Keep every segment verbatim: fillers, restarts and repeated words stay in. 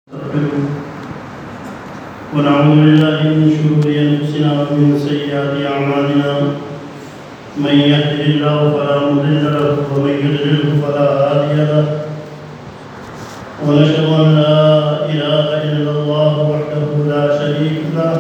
ونعوذ بالله من شرور أنفسنا ومن سيئات أعمالنا من يهده الله فلا مضل له ومن يضلل فلا هادي له ونشهد أن لا إله إلا الله وحده لا شريك له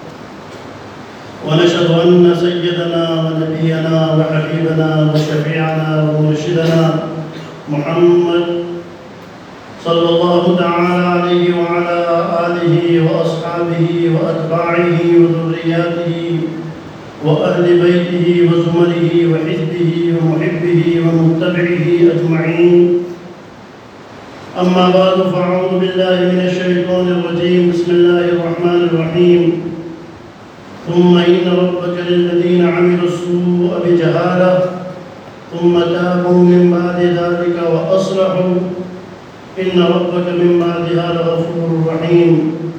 ونشهد أن سيدنا ونبينا وحبيبنا وشفيعنا ومرشدنا محمد صلى الله تعالى عليه وعلى آله وأصحابه وأتباعه وذرياته وأهل بيته وزمره وحزبه ومحبه ومتبعه أجمعين. أما بعد فأعوذ بالله من الشيطان الرجيم. بسم الله الرحمن الرحيم. ثم إن ربك للذين عملوا السوء بجهالة ثم تابوا من بعد ذلك وأصلحوا إن ربك من بعدها لغفور رحيم.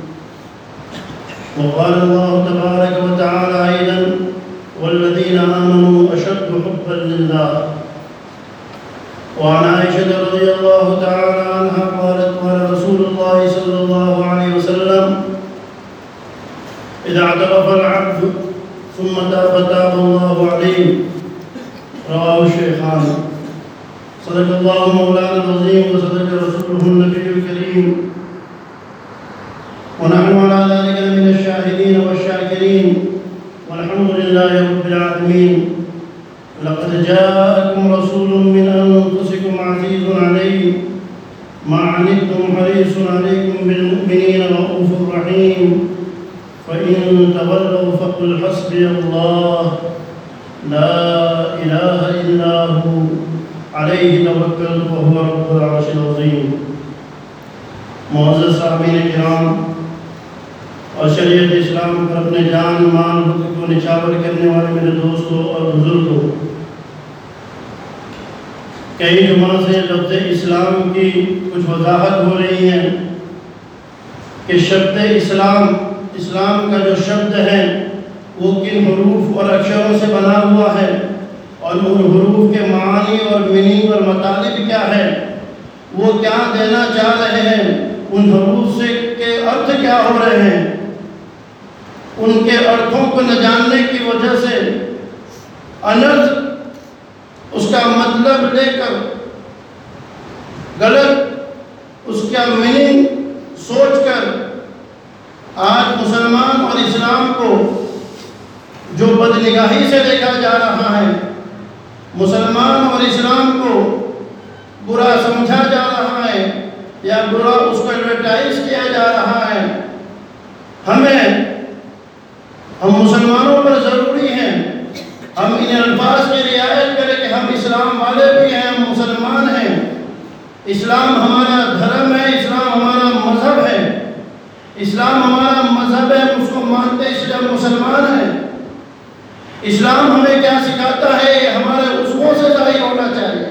وقال الله تبارك وتعالى أيضا والذين آمنوا أشد حبا لله. وعن عائشة رضي الله تعالى عنها قالت قال رسول الله صلى الله عليه وسلم إذا اعترف العبد ثم تاب تاب الله عليه. رواه الشيخان. صدق الله مولانا العظيم وصدق رسوله النبي الكريم ونحن على ذلك من الشاهدين والشاكرين والحمد لله رب العالمين. لقد جاءكم رسول من أنفسكم عزيز عليه ما عنتم حريص عليكم بالمؤمنين رؤوف رحيم. فإن تولوا فقل حسبي الله لا إله إلا هو علیہ توکلت وهو رب العرش العظیم. معزز صاحبین کرام اور شریعت اسلام پر اپنے جان مال وقت کو نچھاور کرنے والے میرے دوستوں اور بزرگوں، کئی جمعہ سے لفظ اسلام کی کچھ وضاحت ہو رہی ہے کہ شبد اسلام اسلام کا جو شبد ہے وہ کن حروف اور اکشروں سے بنا ہوا ہے اور ان حروف کے معانی اور میننگ اور مطالب کیا ہے، وہ کیا دینا چاہ رہے ہیں، ان حروف سے کے ارتھ کیا ہو رہے ہیں. ان کے ارتھوں کو نہ جاننے کی وجہ سے انرتھ اس کا مطلب لے کر غلط اس کا میننگ سوچ کر آج مسلمان اور اسلام کو جو بدنگاہی سے دیکھا جا رہا ہے، مسلمان اور اسلام کو برا سمجھا جا رہا ہے یا برا اس کو ایڈورٹائز کیا جا رہا ہے. ہمیں ہم مسلمانوں پر ضروری ہیں ہم ان الفاظ کی رعایت کریں کہ ہم اسلام والے بھی ہیں، ہم مسلمان ہیں. اسلام ہمارا دھرم ہے، اسلام ہمارا مذہب ہے، اسلام ہمارا مذہب ہے، ہم اس کو مانتے ہیں اس لیے ہم مسلمان ہیں. اسلام ہمیں کیا سکھاتا ہے یہ ہمارے اصولوں سے ظاہر ہونا چاہیے.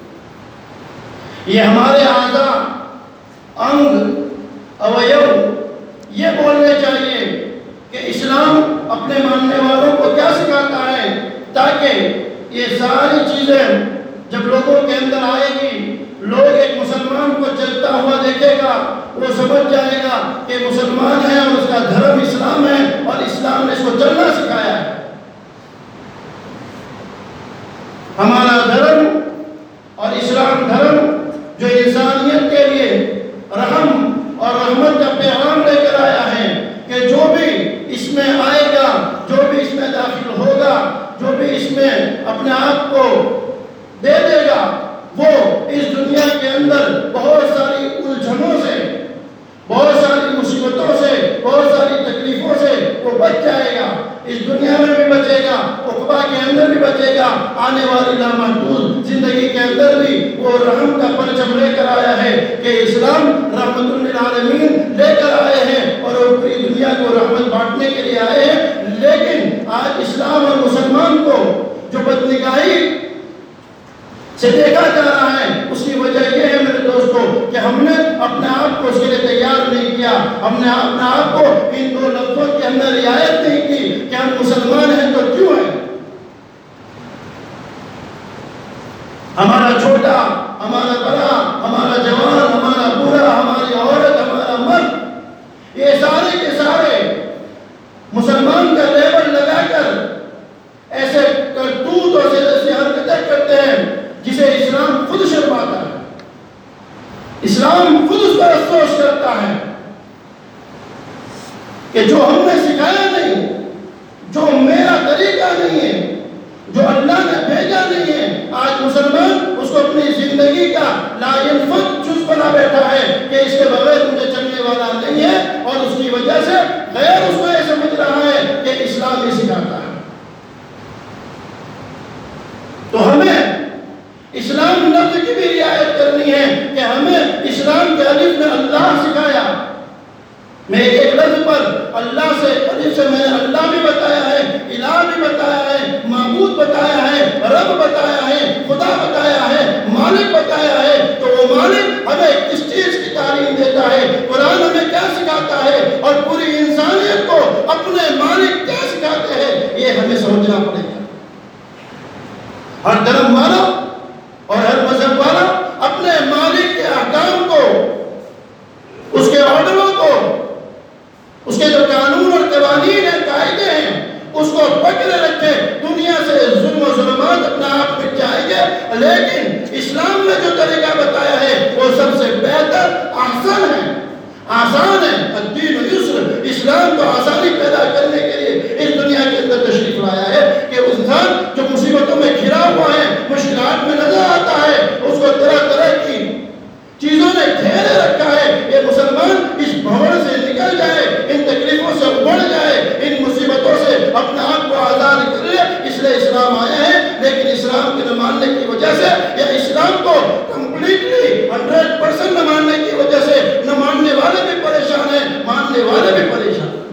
یہ ہمارے اعضاء انگ اویو یہ بولنے چاہیے کہ اسلام اپنے ماننے والوں کو کیا سکھاتا ہے، تاکہ یہ ساری چیزیں جب لوگوں کے اندر آئے گی، لوگ ایک مسلمان کو چلتا ہوا دیکھے گا، وہ سمجھ جائے گا کہ مسلمان ہے اور اس کا دھرم اسلام ہے اور اسلام نے اس کو چلنا سکھایا ہے. ہمارا دھرم اور اسلام دھرم جو انسانیت کے لیے رحم اور رحمت کا پیغام لے کر آیا ہے کہ جو بھی اس میں آئے گا، جو بھی اس میں داخل ہوگا، جو بھی اس میں اپنے آپ کو دے دے گا، وہ اس دنیا کے اندر بہت ساری الجھنوں سے، بہت ساری مصیبتوں سے، بہت ساری تکلیفوں سے وہ بچ جائے گا. اس دنیا میں بھی بچے گا، عقبہ کے اندر بھی بچے گا، آنے والی لامحدود زندگی کے اندر بھی وہ رحم کا پرچم لے کر آیا ہے کہ اسلام رحمت للعالمین لے کر آئے ہیں اور وہ پوری دنیا کو رحمت بانٹنے کے لیے آئے ہیں. لیکن آج اسلام اور مسلمان کو جو بدنگاہی سے دیکھا جا رہا ہے، اس کی وجہ یہ ہے میرے دوستوں کہ ہم نے اپنے آپ کو اس کے لیے تیار نہیں کیا. ہم نے اپنے آپ کو ان دو لفظوں کے اندر رعایت نہیں کی کہ ہم مسلمان ہیں تو کیوں ہیں. ہمارا چھوٹا، ہمارا بڑا، ہمارا جوان، ہمارا بوڑھا، ہماری عورت، ہمارا مرد، کہ جو ہم نے سکھایا نہیں، جو میرا طریقہ نہیں ہے، جو اللہ نے بھیجا نہیں ہے، آج مسلمان اس کو اپنی زندگی کا لا ينفد جز بنا بیٹھا ہے کہ اس کے بغیر مجھے چلنے والا نہیں ہے، اور اس کی وجہ سے غیر اس کو یہ سمجھ رہا ہے کہ اسلام ہی سکھاتا ہے۔ تو ہمیں اسلام لفظ کی بھی رعایت کرنی ہے کہ ہمیں اسلام کے الف میں اللہ سکھایا۔ میں ایک لفظ پر اللہ سے الف سے میں نے اللہ بھی بتایا ہے، الہ بھی بتایا ہے، معبود بتایا ہے، رب بتایا ہے، خدا بتایا ہے، مالک بتایا ہے، تو وہ مالک ہمیں کس چیز کی تعلیم دیتا ہے، قرآن ہمیں کیا سکھاتا ہے، اور پوری انسانیت کو اپنے مالک کیا سکھاتے ہیں، یہ ہمیں سمجھنا پڑے گا۔ ہر دھرم والا اور ہر مذہب والا اپنے مالک کے احکام کو، اس کے آرڈروں کو، اس کے جو قانون اور قوانین ہیں، قاعدے ہیں، اس کو پکڑے رکھے۔ دنیا سے ظلم و ظلمات اپنا آپ مٹ جائیں گے، لیکن اسلام میں جو طریقہ بتایا ہے وہ سب سے بہتر، احسن ہے، آسان ہے۔ الدین یسر، اسلام کو آسانی پیدا کرنے کے لیے اس دنیا کے اندر تشریف لایا ہے کہ اس انسان جو مصیبتوں میں گھرا ہوا ہے، مشکلات میں نظر آتا ہے، اس کو طرح طرح کی چیزوں نے گھیرے رکھا ہے، یہ مسلمان اس بھور سے نکل جائے، ان تکلیفوں سے بڑھ جائے، ان مصیبتوں سے اپنے آپ کو آزاد کر لے، اس لیے اسلام آیا ہے۔ لیکن اسلام کے نہ ماننے کی وجہ سے، یا اسلام کو کمپلیٹلی ہنڈریڈ پرسنٹ نہ ماننے کی وجہ سے، نہ ماننے والے بھی پریشان ہیں، ماننے والے بھی پریشان ہیں۔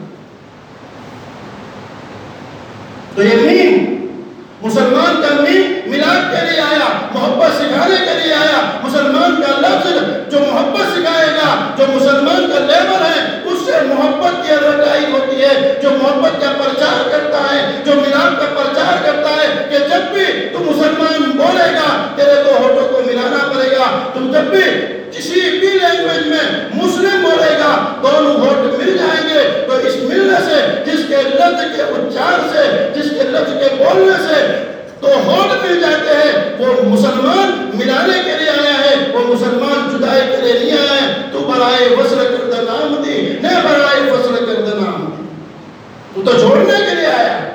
تو یہ مین مسلمان کا مین میلاد کے لیے آیا، محبت سکھانے کے لیے آیا۔ مسلمان کا لفظ جو محبت سکھائے گا، جو مسلمان کا لیبل ہے، اس سے محبت کی ایڈورٹائز ہوتی ہے۔ جو محبت کا پرچار کرتا ہے، جو میلاد کا پرچار کرتا ہے کہ جب بھی تو مسلمان بولے گا تیرے دو ہونٹوں کو ملانا پڑے گا، تم جب بھی کسی بھی لینگویج میں مسلم بولے گا دونوں ہونٹ مل جائیں گے۔ تو اس ملنے سے، جس کے لفظ کے اچار سے، جس کے لفظ کے بولنے سے تو ہونٹ مل جاتے ہیں، وہ مسلمان ملانے کے لیے آیا ہے، وہ مسلمان جدائی کے لیے نہیں آیا ہے۔ تو برائے وصل کردہ نام دی، نہ برائے فصل کردہ نام دی، تو تو جوڑنے کے لیے آیا ہے۔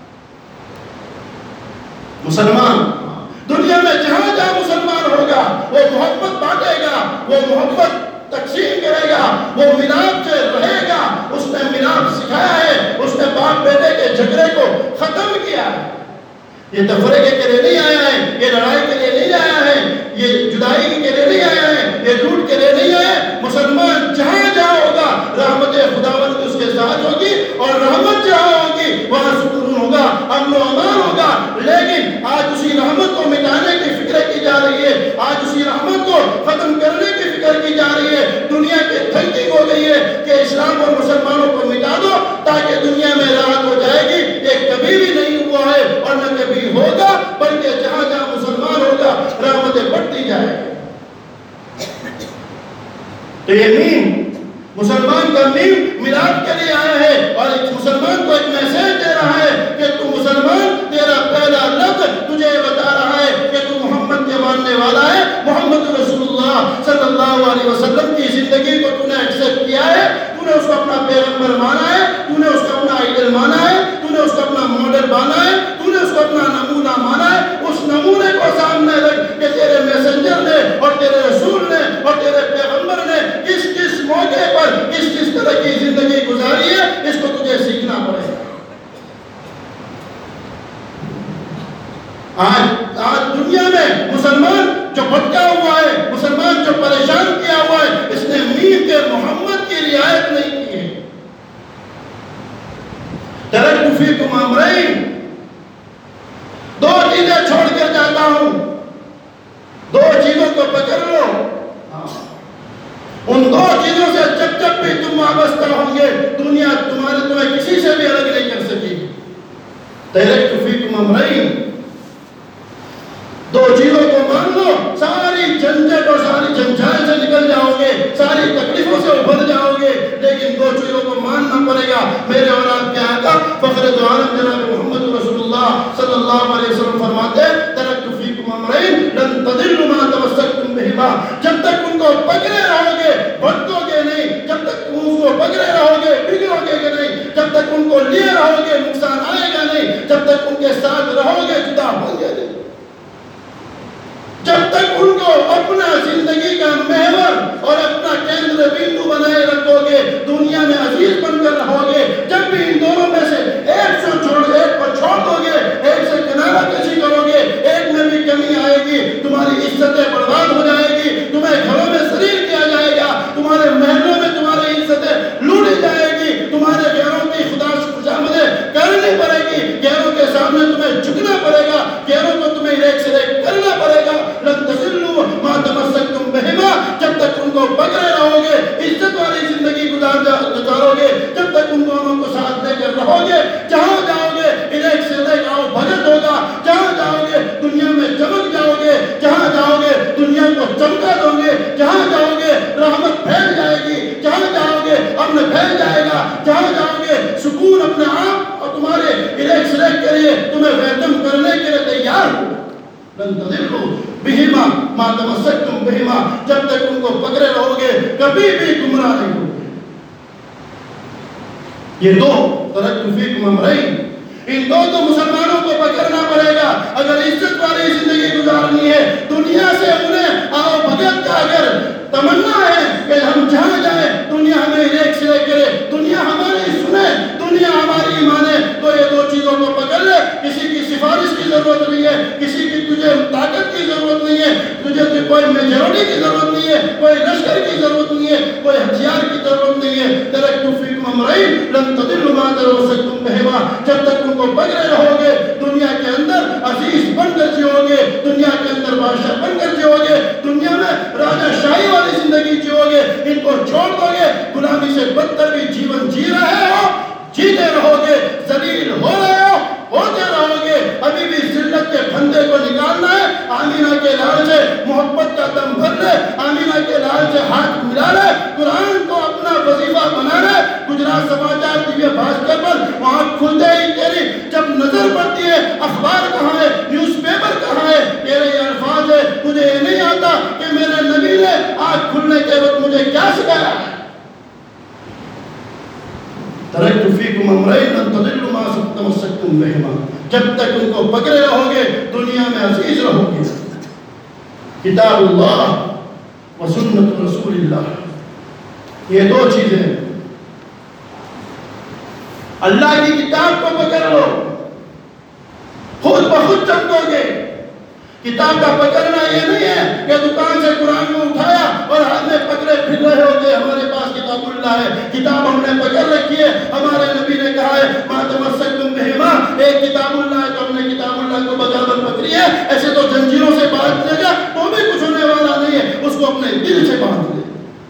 مسلمان دنیا میں جہاں جہاں مسلمان ہوگا، وہ محبت بانٹے گا، وہ محبت تقسیم کرے گا، وہ ملاپ سے رہے گا۔ اس نے ملاپ سکھایا ہے، اس نے باپ بیٹے کے جھگڑے کو ختم کیا ہے۔ یہ تفرقے کے لیے نہیں آیا ہے، یہ لڑائی کے لیے نہیں آیا ہے، یہ جدائی کے لیے نہیں آیا ہے، یہ لوٹ کے لیے نہیں آیا ہے۔ مسلمان جہاں جہاں ہوگا رحمت خداوند اس کے ساتھ ہوگی، اور رحمت جہاں ہوگی وہاں سکون ہوگا، امن و امان ہوگا۔ لیکن آج اسی رحمت کو مٹانے کی فکر کی جا رہی ہے، آج اسی رحمت کو ختم کرنے کی فکر کی جا رہی ہے۔ دنیا کی تھنکنگ ہو گئی ہے کہ اسلام اور مسلمانوں کو مٹا دو تاکہ دنیا میں راحت ہو جائے گی۔ یہ کبھی بھی نہیں ہوا ہے اور نہ کبھی ہوگا، بلکہ جہاں جہاں مسلمان ہوگا رحمتیں بڑھتی جائے گی۔ تو یہ مین مسلمان کا مین میلاد کے لیے آیا ہے، اور ایک مسلمان کو ایک میسج دے رہا ہے کہ تو مسلمان، تیرا پہلا لفظ تجھے بتا رہا ہے کہ تو محمد کے ماننے والا ہے، محمد رسول اللہ صلی اللہ علیہ وسلم کی زندگی کو تو نے ایکسپٹ کیا ہے، تو نے اس کو اپنا پیغمبر مانا ہے، تو نے اس کو اپنا آئیڈل مانا ہے، تو نے اس کو اپنا ماڈل مانا ہے، تو نے اس کو اپنا نمونہ مانا ہے۔ اس نمونے کو سامنے رکھ کہ تیرے میسنجر نے اور تیرے رسول نے اور تیرے پیغمبر نے کس کس موقع پر کس کس طرح کی زندگی گزاری ہے، اس کو تجھے سیکھنا پڑے گا۔ آج آج دنیا میں مسلمان جو بھٹکا ہوا ہے، مسلمان جو پریشان کیا ہوا ہے، اس نے مین کے محمد کی رعایت نہیں کی ہے۔ ترکت فیکم امرین، دو چیزیں چھوڑ کر جاتا ہوں، دو چیزوں کو پکڑ لو، ان دو چیزوں سے جب جب بھی تم وابستہ ہوں گے دنیا تمہارے تمہیں کسی سے بھی الگ نہیں کر سکے گی۔ ترکت فیکم امرین، دو چیزوں کو مان لو، ساری جھنجھٹ اور ساری جھنجھال سے نکل جاؤ گے، ساری تکلیفوں سے ابھر جاؤ گے۔ لیکن دو چیزوں کو ماننا پڑے گا۔ میرے اور آپ کے آقا فخر دو عالم جناب محمد رسول اللہ صلی اللہ علیہ وسلم فرماتے ہیں ترکت فیکم امرین لن تضلوا ما تمسکتم بہما، جب تک ان کو پکڑے رہو گے بھٹکو گے نہیں، جب تک تم اس کو پکڑے رہو گے بگڑو گے نہیں۔ دنیا میں عزیز بن کر رہو گے۔ جب بھی ان دونوں میں سے ایک سے چھوڑ ایک کو چھوڑ دو گے، ایک سے کنارہ کشی کرو گے، ایک میں بھی کمی آئے گی، تمہاری عزتیں برباد ہو جائے گی، تمہیں گھروں میں ذلیل کیا جائے گا، تمہارے محلوں میں تمہاری عزتیں لوٹی جائے گی، تمہارے غیروں کی خدا خوشامدیں کرنی پڑے گی، غیروں کے سامنے تمہیں جھکنا پڑے گا، غیروں کو تمہیں ایک سے ایک کرنا پڑے گا۔ لن تضلوا ما تمسکتم بہما، جب تک ان کو پکڑے رہو گے، عزت والی زندگی گزار گزارو گے، جب تک ان دونوں کو ساتھ لے کر رہو گے، جہاں جاؤ گے ایک سے ایک آؤ بھگت ہوگا، جہاں جاؤ گے دنیا میں چمک جاؤ گے، جہاں جاؤ گے دنیا کو چمکا دو گے، جہاں جاؤ گے رحمت پھیل جائے گی، جہاں جاؤ گے امن پھیل جائے گا، جہاں جاؤ گے سکون اپنے آپ اور تمہارے ایک سے ایک کے لیے تمہیں ویلکم کرنے کے لیے تیار ہو۔ لن تضلوا بہما ما تمسکتم بہما، جب تک ان کو پکڑے رہو گے کبھی بھی گمراہ نہیں ہوگے۔ یہ دو ترکت فیکم امرین، ان دو تو مسلمانوں کو پکڑنا پڑے گا اگر عزت والی زندگی گزارنی ہے۔ دنیا سے انہیں آؤ بھگت کا اگر تمنا ہے کہ ہم جہاں جائیں دنیا ہمیں ایک سے ایک کرے، دنیا ہماری سنے، دنیا ہماری مانے، تو یہ دو چیزوں کو پکڑ لے۔ کسی کی سفارش کی ضرورت نہیں ہے، کسی کی تجھے طاقت کی ضرورت نہیں ہے، تجھے کوئی میجورٹی کی ضرورت نہیں ہے، کوئی لشکر کی ضرورت نہیں ہے، کوئی ہتھیار کی ضرورت نہیں ہے۔ ترکت فیکم امرین لن تضلوا ما تمسکتم بہما، جب تک ان کو پکڑے رہو گے دنیا کے اندر عزیز بن کر جیو گے، دنیا کے اندر بادشاہ بن کر جیو گے، دنیا میں راجہ شاہی والی زندگی جیو گے۔ ان کو چھوڑ دو گے، غلامی سے بدتر بھی جیون جی رہے ہو، جیتے رہو گے، ذلیل ہو رہے ہو، ہوتے رہو گے۔ ابھی بھی ذلت کے پھندے کو نکالنا ہے، آمینہ کے لال سے محبت کا دم بھر لے، آمینہ کے لال سے ہاتھ ملا لے، قرآن کو اپنا وظیفہ بنا لے۔ گجرات سماچار دیویہ بھاسکر پر وہاں کھلتے ہی تیری جب نظر پڑتی ہے اخبار کہاں ہے، نیوز پیپر کہاں ہے، تیرے یہ الفاظ ہے، مجھے یہ نہیں آتا کہ میرے نبی نے آنکھ کھلنے کے وقت مجھے کیا سکھایا ہے۔ ترکت فیکم امرین لن تضلوا ما تمسکتم بہما، جب تک ان کو پکڑے رہو گے دنیا میں عزیز رہو گے۔ کتاب اللہ و سنت رسول اللہ، یہ دو چیزیں، اللہ کی کتاب کو پکڑ لو، خود بخود چمکو گے۔ کتاب کا پکڑنا یہ نہیں ہے کہ دکان سے قرآن کو اٹھایا اور ہاتھ میں پکڑے پھر رہے ہوتے ہمارے پاس کتاب اللہ ہے، کتاب ہم نے پکڑ رکھی ہے۔ ہمارے نبی نے کہا ہے ما تمسکتم بہما، ایک کتاب اللہ ہے تو ہم نے کتاب اللہ کو بغاوت پکڑی ہے۔ ایسے تو زنجیروں سے باندھ دے گا تو بھی کچھ ہونے والا نہیں ہے، اس کو اپنے دل سے باندھ لے،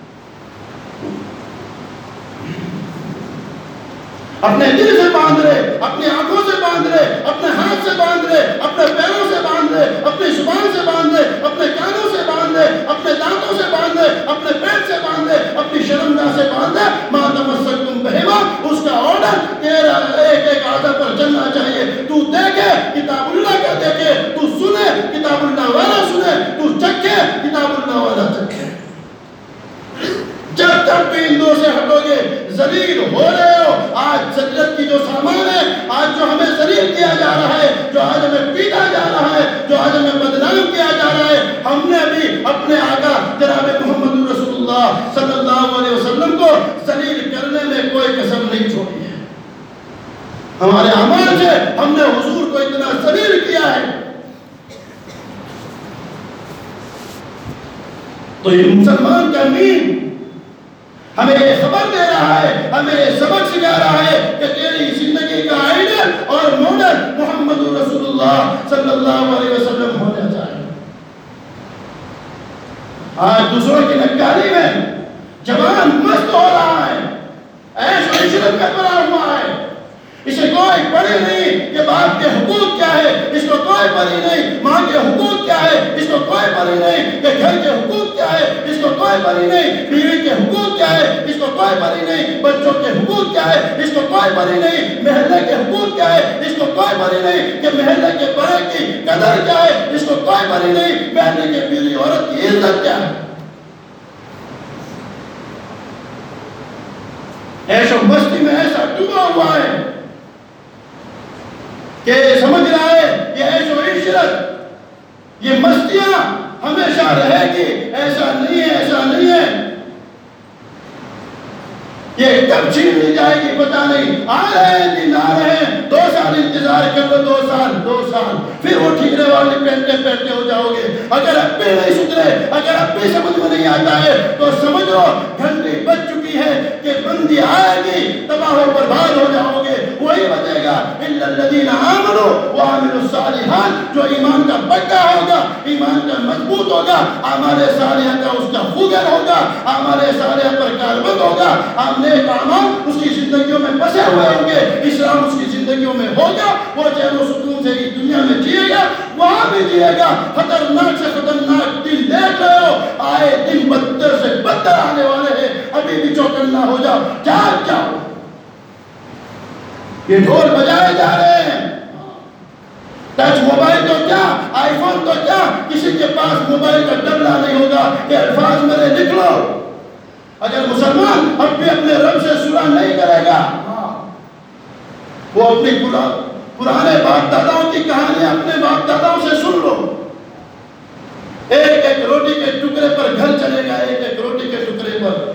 اپنے دل سے باندھ لے، اپنی آنکھوں سے باندھ لے، اپنے ہاتھ سے باندھ لے، اپنے پیروں سے باندھ لے، اپنی زبان سے باندھ لے، اپنے کانوں سے باندھ لے، اپنے دانتوں سے باندھ لے، اپنے پیٹ سے باندھ لے، اپنی شرمگاہ سے باندھ لے۔ ما تمسکتم بہما، اس کا آرڈر تیرا ایک ایک آدھا پر چلنا چاہیے۔ تو دیکھے کتاب اللہ کا دیکھے، تو سنے کتاب اللہ والا سنے، تو چکھے کتاب اللہ والا چکھے۔ جب تک بھی ان دو سے ہٹو گے ذلیل ہو رہے ہو۔ آج ذلت کی جو سامان ہے، آج جو ہمیں ذلیل کیا جا رہا ہے، جو آج ہمیں پیٹا جا رہا ہے، جو آج ہمیں بدنام کیا جا رہا ہے، ہم نے بھی اپنے آقا جناب محمد رسول اللہ صلی اللہ علیہ وسلم کو ذلیل کرنے میں کوئی کسر نہیں چھوڑی ہے۔ ہمارے اعمال سے ہم نے حضور کو اتنا ذلیل کیا ہے۔ تو یہ مسلمان کا امین ہمیں یہ خبر دے رہا ہے، ہمیں یہ سبق سکھا رہا ہے کہ تیری زندگی کا آئیڈل اور ماڈل محمد رسول اللہ صلی اللہ علیہ وسلم ہونا چاہیے۔ آج دوسروں کی نکاری میں جوان مست ہو رہا ہے، عیش و عشرت کا بنا ہوا ہے، اسے کوئی پڑی نہیں کہ باپ کے حقوق کیا ہے، اس کو کوئی پڑی نہیں ماں کے حقوق کیا ہے، اس کو کوئی پڑی نہیں کہ گھر کے حقوق کیا ہے، اس کو کوئی پڑی نہیں بیوی کے حقوق کیا ہے، اس کو کوئی پڑی نہیں بچوں کے حقوق کیا ہے، اس کو کوئی پڑی نہیں محلے کے حقوق کیا ہے، اس کو کوئی پڑی نہیں کہ محلے کے بڑے کی قدر کیا ہے، اس کو کوئی پڑی نہیں محلے کے بیوی عورت کی عزت کیا ہے۔ عیش و مستی میں ایسا ڈوبا ہوا ہے کہ سمجھ رہا ہے یہ عیش و عشرت، یہ مستیاں ہمیشہ رہے گی۔ ایسا نہیں ہے، ایسا نہیں ہے۔ یہ کب چھین لی جائے گی پتہ نہیں. آ رہے ہیں دن آ رہے ہیں, دو سال انتظار کر لو, دو سال دو سال پھر وہ ٹھیکرے والی پہنتے پہنتے ہو جاؤ گے. اگر اب بھی نہیں سدھرے, اگر اب بھی سمجھ میں نہیں آتا ہے تو سمجھ لو گھنٹی بج چکی ہے کہ بندی آئے گی, تباہ و برباد ہو جاؤ گے. وہی بچے گا الا الذین آمنوا وعملوا الصالحات, جو ایمان کا پکا ہوگا, ایمان کا مضبوط ہوگا, اعمال صالحہ کا اس کا خوگر ہوگا, اعمال صالحہ پر کاربند ہوگا, نیک اعمال اس کی زندگیوں میں بسے ہوئے ہوں گے, اسلام اس کی زندگیوں میں ہوگا, وہ چین و سکون سے اس دنیا میں جیے گا, وہاں بھی جیے گا. خطرناک سے خطرناک دن دیکھ رہے ہو, آئے دن بدتر سے بدتر آنے والے ہیں, ابھی بھی چوکنا ہو جاؤ, جاگ جاؤ. یہ ڈھول بجائے جا رہے ہیں. ٹچ موبائل تو کیا, آئی فون تو کیا, کسی کے پاس موبائل کا ڈبلا نہیں ہوگا. یہ الفاظ میرے لکھ لو. اگر مسلمان اب بھی اپنے رب سے صلح نہیں کرے گا, وہ اپنی پرانے باپ داداؤں کی کہانیاں اپنے باپ داداؤں سے سن لو. ایک ایک روٹی کے ٹکڑے پر گھر چلے گا, ایک ایک روٹی کے ٹکڑے پر.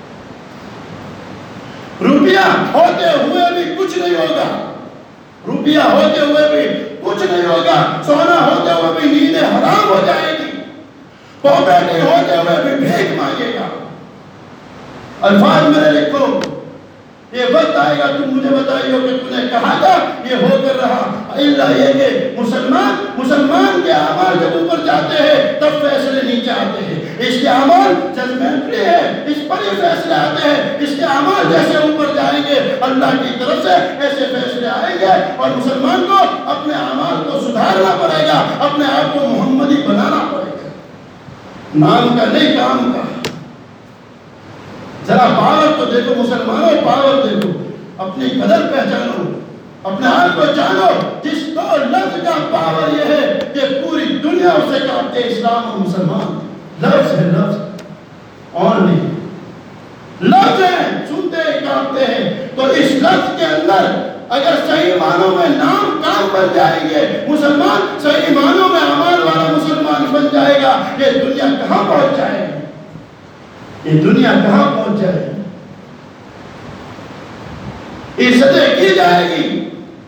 روپیہ ہوتے ہوئے بھی کچھ نہیں ہوگا, روپیہ ہوتے ہوئے بھی کچھ نہیں ہوگا. سونا ہوتے ہوئے بھی نیندیں حرام ہو جائے گی, پاپرٹی ہوتے ہوئے بھی بھیک مانگے گا. الفاظ میرے لکھو. یہ وقت آئے گا, تم مجھے بتائیے کہ تم نے کہا تھا, یہ ہو کر رہا. اللہ یہ کہ مسلمان مسلمان کے اعمال جب اوپر جاتے ہیں تب فیصلے نیچے آتے ہیں. اس کے اعمال ججمنٹری ہے, اس پر ہی فیصلے آتے ہیں. اس کے اعمال جیسے اوپر جائیں گے اللہ کی طرف سے ایسے فیصلے آئیں گے, اور مسلمان کو اپنے اعمال کو سدھارنا پڑے گا, اپنے آپ کو محمدی بنانا پڑے گا, نام کا نہیں کام کا. ذرا پاور تو دیکھو مسلمانوں, پاور دیکھو, اپنی قدر پہچانو, اپنے آپ کو جانو. جس دو لفظ کا پاور یہ ہے کہ پوری دنیا اسے کہتے ہیں اسلام اور مسلمان. لفظ ہے, لفظ اور نہیں, لفظ ہیں, سنتے ہیں کانپتے ہیں. تو اس لفظ کے اندر اگر صحیح معنوں میں نام کام بن جائیں گے, مسلمان صحیح معنوں میں اعمال والا مسلمان بن جائے گا, یہ دنیا کہاں پہنچ جائے گی, یہ دنیا کہاں پہنچ جائے گی, عزتیں کی جائے گی.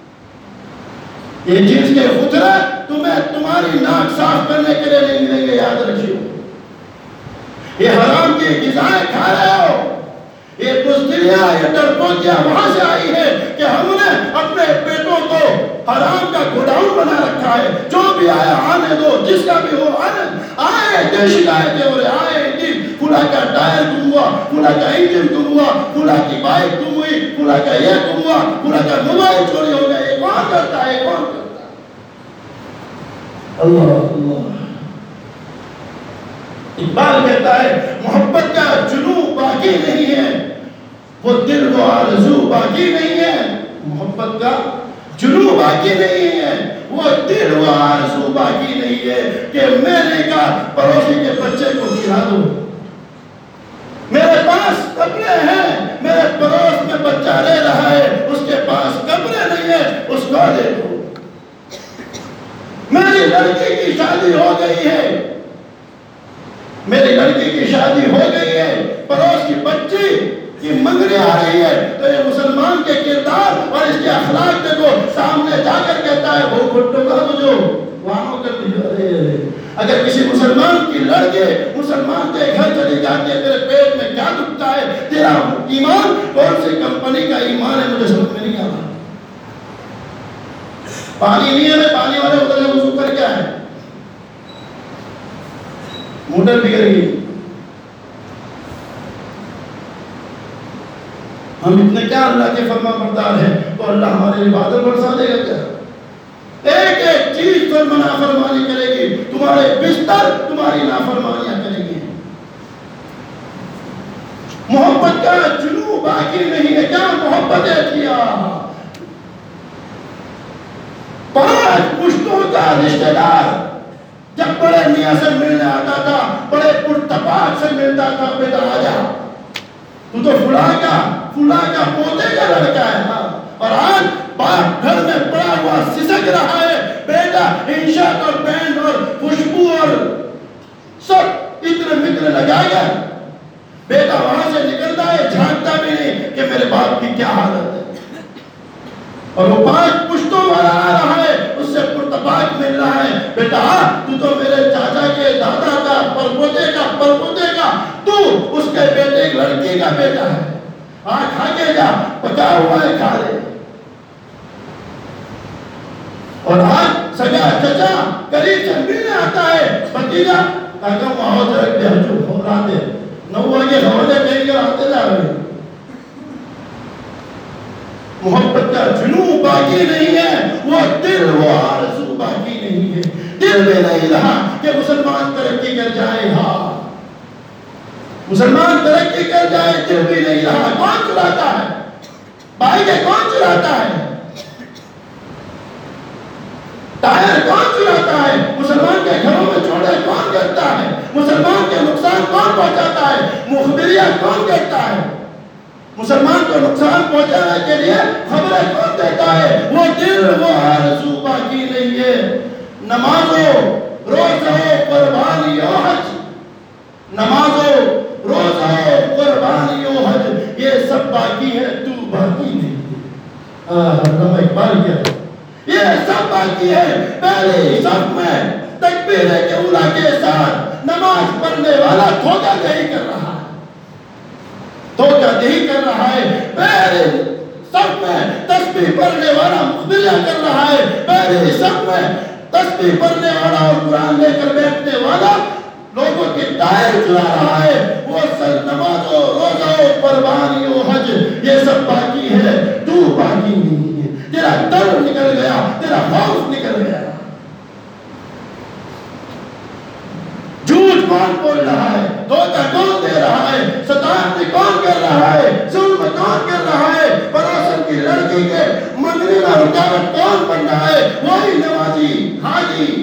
یہ جنس کے خطرے تمہیں تمہاری ناک صاف کرنے کے لیے نہیں ملیں گے, یاد رکھیے. یہ حرام کی غذائیں کھا رہے ہو, یہ بزدلیاں, یہ ڈرپوکیاں وہاں سے آئی ہے کہ ہم نے اپنے پیٹوں کو حرام کا گوڈاؤن بنا رکھا ہے. جو بھی آیا آنے دو, جس کا بھی ہو آنے آئے. دے شکایتیں ہو رہے آئے دن, فلاں کا ٹائر گم ہوا, فلاں کا انجن گم ہوا, فلاں کی بائک گم ہوئی, فلاں کا یہ گم ہوا, فلاں کا موبائل چوری ہو گیا. یہ کون کرتا ہے, کون کرتا ہے؟ اللہ اللہ. اقبال کہتا ہے محبت کا جنون باقی نہیں ہے, وہ دل و آرزو باقی نہیں ہے. محبت کا جنون باقی نہیں ہے, وہ دل و آرزو باقی نہیں ہے. کہ میں نے کہا پڑوسی کے بچے کو کھلا دو, میرے پاس کپڑے ہیں, میرے پڑوس میں بچہ رہ رہا ہے, اس کے پاس کپڑے نہیں ہے, اس کو دے دو. میری لڑکی کی شادی ہو گئی ہے, میری لڑکی کی شادی ہو گئی ہے, پڑوس کی بچی کی منگنی آ رہی ہے, تو یہ مسلمان کے کردار اور اس کے اخلاق دیکھو. سامنے جا کر کہتا ہے وہ گھٹوں کا تجھو وہاں کر دیا. اگر کسی مسلمان کی لڑکی مسلمان کے گھر چلی جاتی ہے, تیرے پیٹ میں کیا دکھتا ہے, تیرا ایمان کون سی کمپنی کا ایمان ہے, مجھے سمجھ میں نہیں آ رہا. پانی نہیں ہے, میں پانی والے ادھر سے وضو کر کیا ہے, موٹر بگڑ گئی. ہم اتنے کیا اللہ کے فرما بردار ہیں, تو اللہ ہمارے لیے بادل برسا دے گا کیا؟ ایک ایک چیز پر نافرمانی کرے گی, تمہارے بستر تمہاری نافرمانیاں کرے گی. محبت کا جنون باقی نہیں ہے. کیا محبتیں کیا, پانچ پشتوں کا رشتہ دار جب بڑے میاں سے ملنے آتا تھا, بڑے پرتپاک سے ملتا تھا, بیٹا آجا, تو تو فلاں کا فلاں کا پوتے کا لڑکا ہے. اور آج باپ گھر میں پڑا ہوا سسک رہا ہے, بیٹا انشاء اور بینڈ اور خوشبو اور سب اتنے متر لگائے گا, بیٹا وہاں سے نکلتا ہے, جھانکتا بھی نہیں, اور وہ پانچ پشتوں والا آ رہا ہے، اس سے پرتپاک مل رہا ہے، بیٹا تو تو میرے چاچا کے دادا کا پرپوتے کا پرپوتے کا، تو اس کے بیٹے ایک لڑکی کا بیٹا ہے، آ کھا کے جا، پکا ہوا ہے کھا لے۔ اور آج سگا چچا قریب سے ملنے آتا ہے، بھتیجا کاکا وہاں سے رکھ دیا جو ہو رہا دے نو آگے حوالے کہیں کر آتے جا رہے۔ محبت کا جنون باقی نہیں ہے، وہ دل وہ آرزو باقی نہیں ہے، دل میں نہیں رہا کہ مسلمان ترقی کر جائے، ہاں مسلمان ترقی کر جائے، دل بھی نہیں رہا۔ کون چلاتا ہے بھائی کے؟ کون چلاتا ہے ٹائر؟ کون چلاتا ہے؟ مسلمان کے گھروں میں چھوڑے کون کرتا ہے؟ مسلمان کے نقصان کون پہنچاتا ہے؟ مخبریہ کون کرتا ہے؟ مسلمان کو نقصان پہنچانے کے لیے خبریں کون دیتا ہے؟ وہ دل وہ آرزو باقی نہیں ہے۔ نمازوں روزوں قربانیوں حج، نمازوں روزوں قربانیوں حج، یہ سب باقی ہے، تو باقی نہیں ہے۔ علامہ اقبال کیا ہے؟ یہ سب باقی ہے۔ پہلے صف میں تکبیر اولیٰ کے ساتھ نماز پڑھنے والا دھوکہ دہی کر رہا ہے، دھوکہ دہی کر رہا ہے۔ پہلے صف میں تسبیح پڑھنے والا مخبریہ کر رہا ہے، پہلے صف میں تسبیح پڑھنے والا اور قرآن لے کر بیٹھنے والا لوگوں کی ٹائر چلا رہا ہے۔ وہ سب نمازوں روزوں قربانیوں حج، یہ سب باقی ہے، تو باقی نہیں ہے۔ تیرا ڈر نکل گیا، تیرا خوف نکل گیا۔ جھوٹ کون بول رہا ہے؟ دھوکہ کون دے رہا ہے؟ ستانے کون کر رہا ہے؟ ظلم کون کر رہا ہے؟ پڑوسن کی لڑکی کے منگنی میں رکاوٹ کون بن رہا ہے؟ وہی نمازی حاجی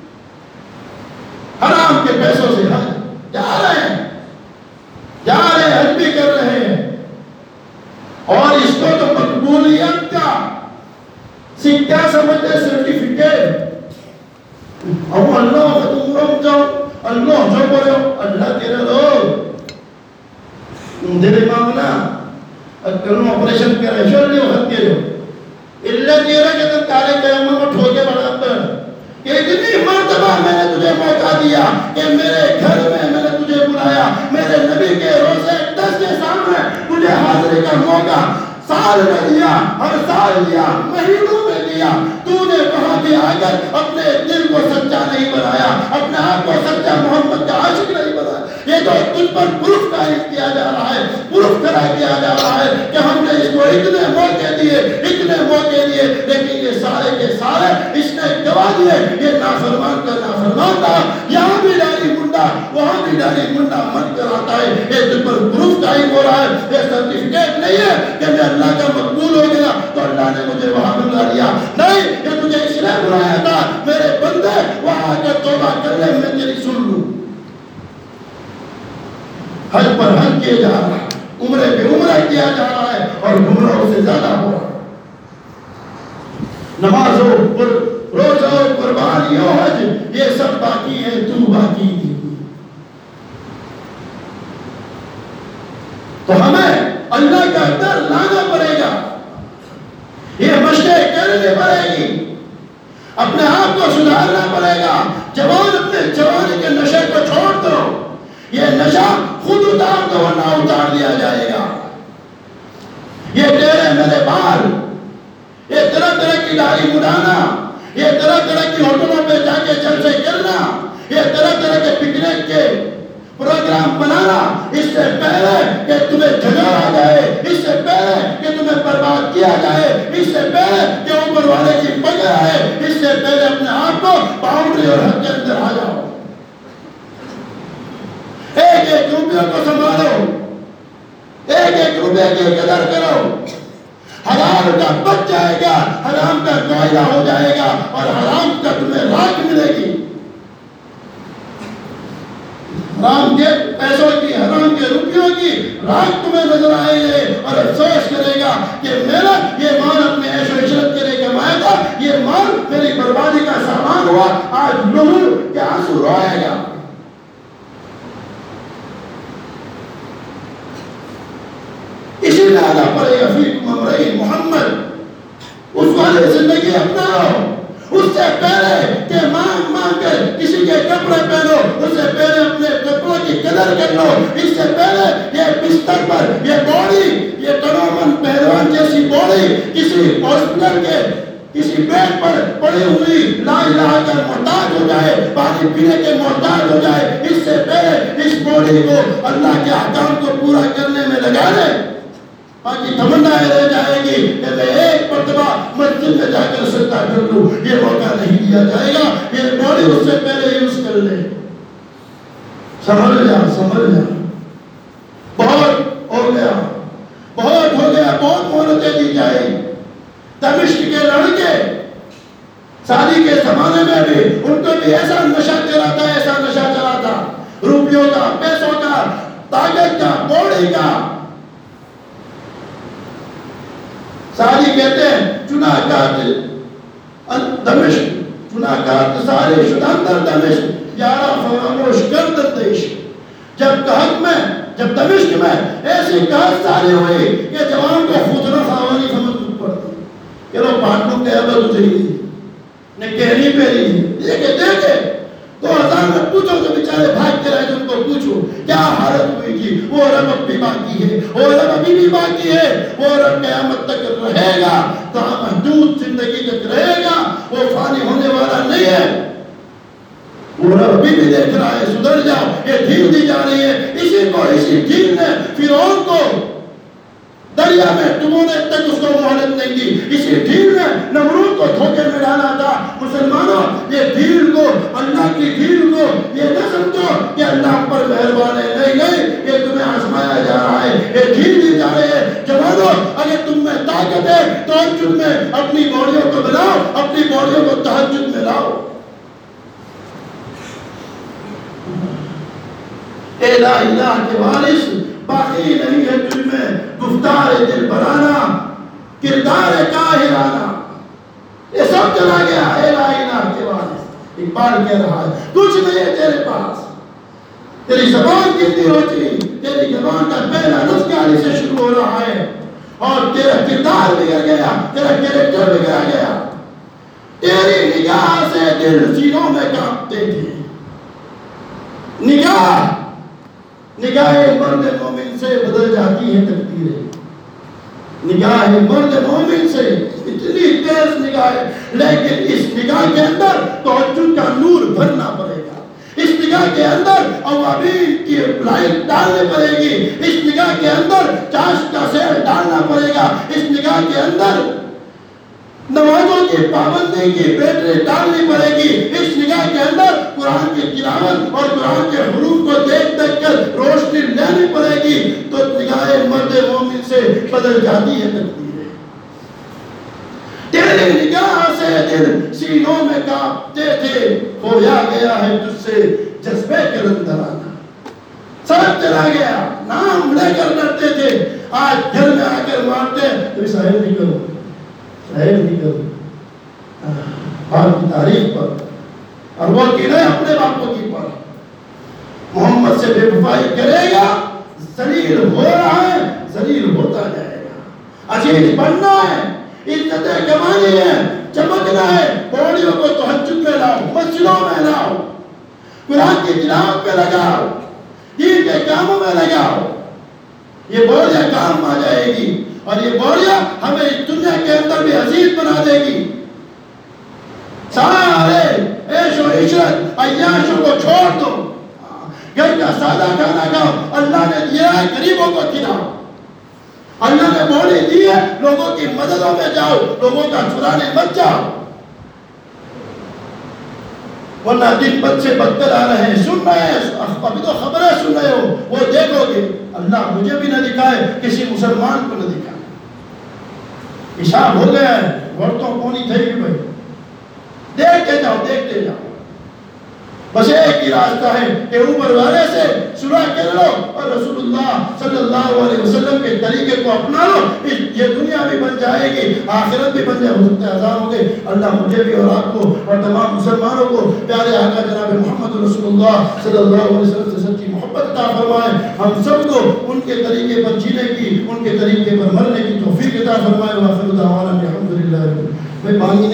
حرام کے پیسوں سے حج جا رہے ہیں، جا رہے ہیں، حج بھی کر رہے ہیں، اور اس کو تو مقبولیت کا کیا سمجھتے؟ سرٹیفکیٹ۔ اب اللہ کا تم رم جاؤ، اللہ جو کرو، اللہ تیرے لوگ تیرے مانگنا کرنو آپریشن کرے شر لیو حد تیرے اللہ تیرے کہ تم کارے قیامہ کو ٹھوکے بڑھا پر کہ اتنی مرتبہ میں نے تجھے موقع دیا کہ میرے گھر میں میں نے تجھے بلایا، میرے نبی کے روزے دس کے سامنے تجھے حاضری کا موقع سال میں دیا، ہر سال دیا، مہینوں میں دیا، تو نے کہا کہ اگر اپنے دل کو سچا نہیں بنایا، اپنے آپ کو سچا محمد کا عاشق نہیں بنایا، یہ تو تجھ پر پروف قائم کیا جا رہا ہے، پروف کرا کیا جا رہا ہے کہ ہم نے اس کو اتنے موقع دیے، اتنے موقع دیے، لیکن یہ سارے کے سارے اس نے گواہ دیے، یہ نافرمان کا نافرمان تھا، یہاں بھی ڈاری منڈا وہاں بھی ڈاری منڈا من کر آتا ہے، یہ تجھ پر پروف قائم ہو رہا ہے، یہ سرٹیفکیٹ نہیں ہے کہ میں اللہ کا مقبول ہو گیا تو اللہ نے مجھے وہاں بلا لیا، نہیں، کہ تجھے اس لیے بلایا تھا میرے بندے وہاں آ کر توبہ کر لے، میں تیری سن لوں۔ حج پر حج کیا جا رہا ہے، عمرے پہ عمرہ کیا جا رہا ہے، اور گمراہوں سے زیادہ ہو رہا ہے۔ نمازوں پر روزوں قربانیوں حج، یہ سب باقی ہے، تو باقی نہیں۔ تو ہمیں اللہ کا ڈر لانا پڑے گا، یہ مشقیں کرنی پڑے گی، اپنے آپ کو سدھارنا پڑے گا۔ جوان اپنے جوانی کے نشے کو چھوڑ دو، یہ نشہ خود اتار دو ورنہ اتار دیا جائے گا۔ یہ تیرے میرے بال، یہ طرح طرح کی داڑھی مڈانا، یہ طرح طرح کی ہوٹلوں پہ جا کے جلسے کرنا، یہ طرح طرح کے پکنک کے پروگرام بنانا، اس سے پہلے کہ تمہیں جگہ آ جائے، اس سے پہلے کہ تمہیں برباد کیا جائے، اس سے پہلے کہ اوپر والے کی پکڑ آئے، اس سے پہلے اپنے آپ کو باؤنڈری اور حد کے اندر آ جاؤ۔ ایک ایک روپیوں کو سنبھالو، ایک ایک روپے کی قدر کرو، حرام کا بچ جائے گا، حرام کا قاعدہ ہو جائے گا، اور حرام کا تمہیں راک ملے گی۔ حرام کے پیسوں کی، حرام کے روپیوں کی راک تمہیں نظر آئے گے، اور افسوس کرے گا کہ میرا یہ مال اپنے عیش و عشرت کے لیے کمایا تھا، یہ مال میری بربادی کا سامان ہوا، آج لہو کے آنسو روئے گا۔ اسی لیے آنا پڑے گا فیکم امرئ محمد، اس والی زندگی اپناؤ۔ اس سے پہلے کہ مانگ مانگ کر کسی کے کپڑے پہنو، اس سے پہلے اپنے کپڑوں کی قدر کر لو۔ اس سے پہلے یہ بستر پر یہ باڈی، یہ تنومن پہلوان جیسی باڈی کسی ہاسپٹل کے کسی بیڈ پر پڑی ہوئی لا الہ کر محتاج ہو جائے، پانی پینے کے محتاج ہو جائے، اس سے پہلے اس باڈی کو اللہ کے احکام کو پورا کرنے میں لگا لے۔ باقی تمنا رہ جائے گی کہ میں ایک مرتبہ مسجد میں جا کر سجدہ کر لوں، یہ موقع نہیں دیا جائے گا۔ یہ باڈی اس سے پہلے یوز کر لے۔ سمجھ جا سمجھ جا بہت ہو گیا، بہت ہو گیا، بہت مہلتیں دی جائے۔ دمشق کے لڑکے شادی کے زمانے میں بھی ان کو بھی ایسا نشہ چلا تھا، ایسا نشہ چلا تھا، روپیوں کا، پیسوں کا، طاقت کا، باڈی کا۔ شادی کہتے ہیں چنا کات دمشق، چنا کات سارے شداندر دمشق، یارا فراموش کر دندیش۔ جب کہت میں جب دمشق میں ایسی کہت ساری ہوئی کہ جوان کو خودرہ خواہانی سمجھ پڑتی کہ لوگ پانڈوں کے عبد اتری دی نے کہنی پہ دی دیکھے دیکھے دو ہزار میں پوچھو جو بیچارے بھاگتے رہے، جن کو پوچھو کیا حالت ہوئی تھی۔ وہ رب اب بھی باقی ہے، وہ رب ابھی بھی باقی ہے، وہ رب قیامت تک رہے گا، تو محدود زندگی تک رہے گا، وہ فانی ہونے والا نہیں ہے۔ وہ رب ابھی بھی دیکھ رہا ہے، سدھر جاؤ، یہ ڈھیل دی جا رہی ہے۔ اسی کو اسی ڈھیل نے فرعون کو دریا میں ڈبونے تک اس کو مہلت نہیں دی، اسی ڈھیل نے نمرود کو دھوکے میں ڈالا تھا۔ مسلمانوں، یہ ڈھیل کو، اللہ کی ڈھیل کو یہ نہ سمجھو کہ اللہ پر مہربان ہے، نہیں نہیں، یہ تمہیں آزمایا جا رہا ہے، یہ ڈھیل دی جا رہی ہے۔ جوانوں، اگر تم میں طاقت ہے تہجد میں اپنی باڈیوں کو بناؤ، اپنی باڈیوں کو تہجد میں لاؤ۔ اے لا الہ کے وارث، باقی نہیں ہے تجھ میں گفتار دل برانا، کردار کاہرانہ۔ یہ سب چلا گیا۔ اے لا الہ کے وارث، اقبال کہہ رہا ہے کچھ نہیں ہے تیرے پاس، تیری زبان کتنی ہوتی، تیری زبان کا پہلا لفظ گالی سے شروع ہو رہا ہے، اور تیرا کردار بگڑ گیا، تیرا کریکٹر بگڑ گیا۔ تیری نگاہ سے دل سینوں میں کانپتے تھے۔ نگاہ نگاہ مرد مومن سے بدل جاتی ہے تقدیریں، نگاہ مرد مومن سے اتنی تیز نگاہ ہے، لیکن اس نگاہ کے اندر تہجد کا نور بھرنا پڑے گا، اس نگاہ کے اندر اوابین کی لائٹ ڈالنی پڑے گی، اس نگاہ کے اندر چاشت کا سیل ڈالنا پڑے گا، اس نگاہ کے اندر نمازوں کی پابندی کی بیٹری ڈالنی پڑے گی، اس نگاہ کے اندر قرآن کی تلاوت اور قرآن کے حروف کو دیکھ دیکھ کر روشنی لینی پڑے گی، تو نگاہ مرد مومن سے بدل جاتی ہے تقدیریں۔ تیری نگاہ سے دل سینوں میں کانپتے تھے، کھویا گیا ہے تجھ سے جذبے کے اندر آنا۔ سب چلا گیا، نام لے کر ڈرتے تھے، آج گھر میں آ کر مارتے ہیں تو ظاہر نہیں کرو، ظاہر نہیں کرو، باپ کی تعریف پر، اور وہ کینے اپنے باپوں کی پر۔ محمد سے بے وفائی کرے گا، ذلیل ہو رہا ہے، ذلیل ہوتا جائے گا۔ عزیز بننا ہے، عزتیں کمانی ہے، چمکنا ہے، باڈیوں کو تہجد میں لاؤ، مسجدوں میں لاؤ، قرآن کی تلاوت میں لگاؤ، دین کے کاموں میں لگاؤ۔ یہ باڈیاں کام آ جائے گی، اور یہ باڈیاں ہمیں اس دنیا کے اندر بھی عزیز بنا دے گی۔ سارے عیش و عشرت عیاشوں کو چھوڑ دو، گھر کا سادہ کھانا کھاؤ، اللہ نے دیا ہے غریبوں کو کھلاؤ، اللہ نے باڈی دی ہے لوگوں کی مددوں میں جاؤ، لوگوں کا چرانے مت جاؤ، ورنہ دن بد سے بدتر آ رہے ہیں۔ سن رہے ہیں، ابھی تو خبریں سن رہے ہو، وہ دیکھو گے اللہ مجھے بھی نہ دکھائے، کسی مسلمان کو نہ دکھائے۔ حساب ہو گیا ہے، عورتوں کو نہیں تھے کہ بھائی دیکھتے جاؤ دیکھتے جاؤ، بس ایک ہی راستہ ہے کہ اوپر والے سے صلح کر لو اور رسول اللہ صلی اللہ علیہ وسلم کے طریقے کو اپنا لو، یہ دنیا بھی بن جائے گی، آخرت بھی بن جائے۔ ہو سکتا ہے آزاد ہو گئے، اللہ مجھے بھی اور آپ کو اور تمام مسلمانوں کو پیارے آقا جناب محمد رسول اللہ صلی اللہ علیہ وسلم سے سچی محبت عطا فرمائے، ہم سب کو ان کے طریقے پر جینے کی، ان کے طریقے پر مرنے کی توفیق عطا فرمائے۔ وآخر دعوانا الحمدللہ۔ میں پانی